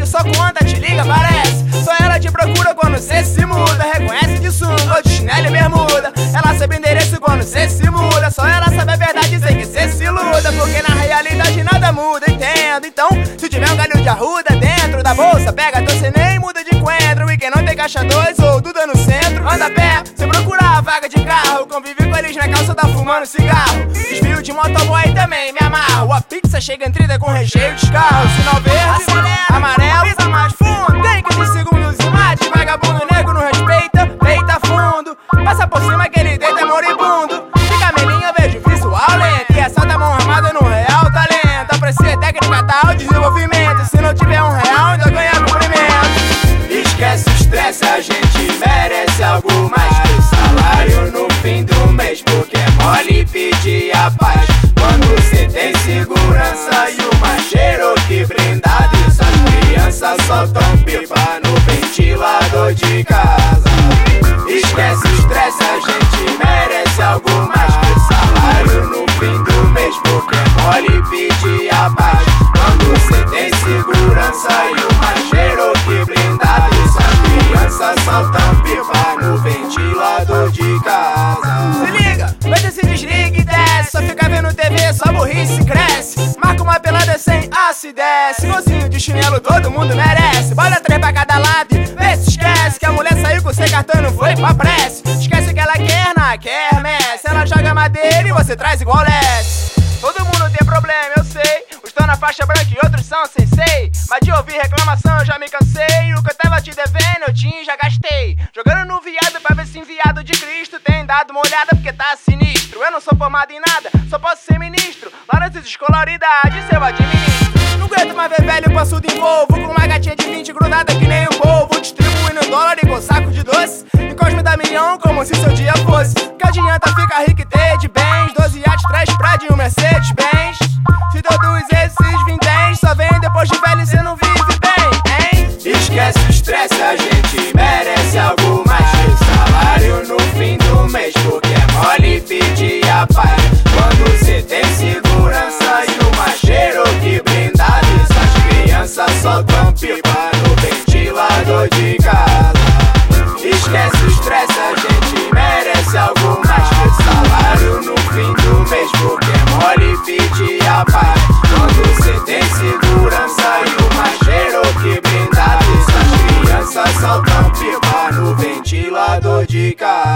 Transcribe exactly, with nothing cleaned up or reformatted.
sua conta te liga, parece. Só ela te procura quando cê se muda. Reconhece de sunga ou de chinelo e bermuda. Ela sabe o endereço quando cê se muda. Só ela sabe a verdade e sei que cê se iluda. Porque na realidade nada muda, entendo. Então, se tiver um galho de arruda dentro da bolsa, pega teu cê nem muda de encontro. E quem não tem caixa dois ou Duda no centro, anda a pé, sem procurar a vaga de carro. Convive com eles na calça, tá fumando cigarro. Desvio de motoboy também, me amarro. A pizza chega em trinta com recheio de carro. Sinal verde, acelera, amarelo, pisa mais fundo. Tem que de segundos e mate, vagabundo negro não respeita, peita fundo. Passa por cima que ele deita moribundo. Fica melinha, vejo visual lento. E assalta a mão armada no real talento. Aprecia técnica tal, desenvolvimento. Se não tiver um real, ainda ganha cumprimento. Esquece o estresse, a gente merece algo mais que o salário no fim do mês. Porque é mole pedir a paz quando cê tem segurança e uma Cherokee blindada. E suas crianças soltam pipa no ventilador de casa. Esquece o estresse, a gente merece algo mais que o salário no fim do mês. Porque é mole pedir a paz quando cê tem segurança e uma Cherokee blindada. E suas crianças soltam pipa no ventilador de casa. Se liga, vai se desliga e desce. Só fica vendo T V, só burrice cresce. Marca uma pelada sem acidez. Golzinho de chinelo todo mundo merece. Bola três pra cada lado, vê se esquece que a mulher saiu com seu cartão e não foi pra prece. Esquece o que ela quer na quermesse. Ela joga madeira e você traz igual leste. Todo mundo tem problema, eu sei. Uns tão na faixa branca e outros são sensei. Mas de ouvir reclamação eu já me cansei. O que eu tava te devendo eu tinha já gastei. Jogando no viado pra ver se enviado de Cristo tem dado uma olhada porque tá sinistro. Eu não sou formado em nada, só posso ser ministro. Lá nas escolaridades eu administro. Não aguento mais ver velho passudo em polvo, com uma gatinha de vinte grudada que nem um polvo. Distribuindo dólar e com saco de doce. Em Cosme da milhão como se seu dia fosse. Que adianta ficar rico e ter de bens. Doze iates, três prédios, um Mercedes Benz. Se todos esses vinténs só vem depois de velho e cê não vive bem, hein? Esquece o estresse, a gente merece algo mais que o salário no fim do mês. Porque é mole pedir a paz quando cê tem segurança e uma Cherokee blindada. E suas crianças soltam pipa no ventilador de casa. Esquece o estresse, a gente merece algo mais que o salário no fim do mês. Porque é mole pedir a paz quando cê tem segurança e uma Cherokee blindada. E suas crianças soltam pipa no ventilador de casa.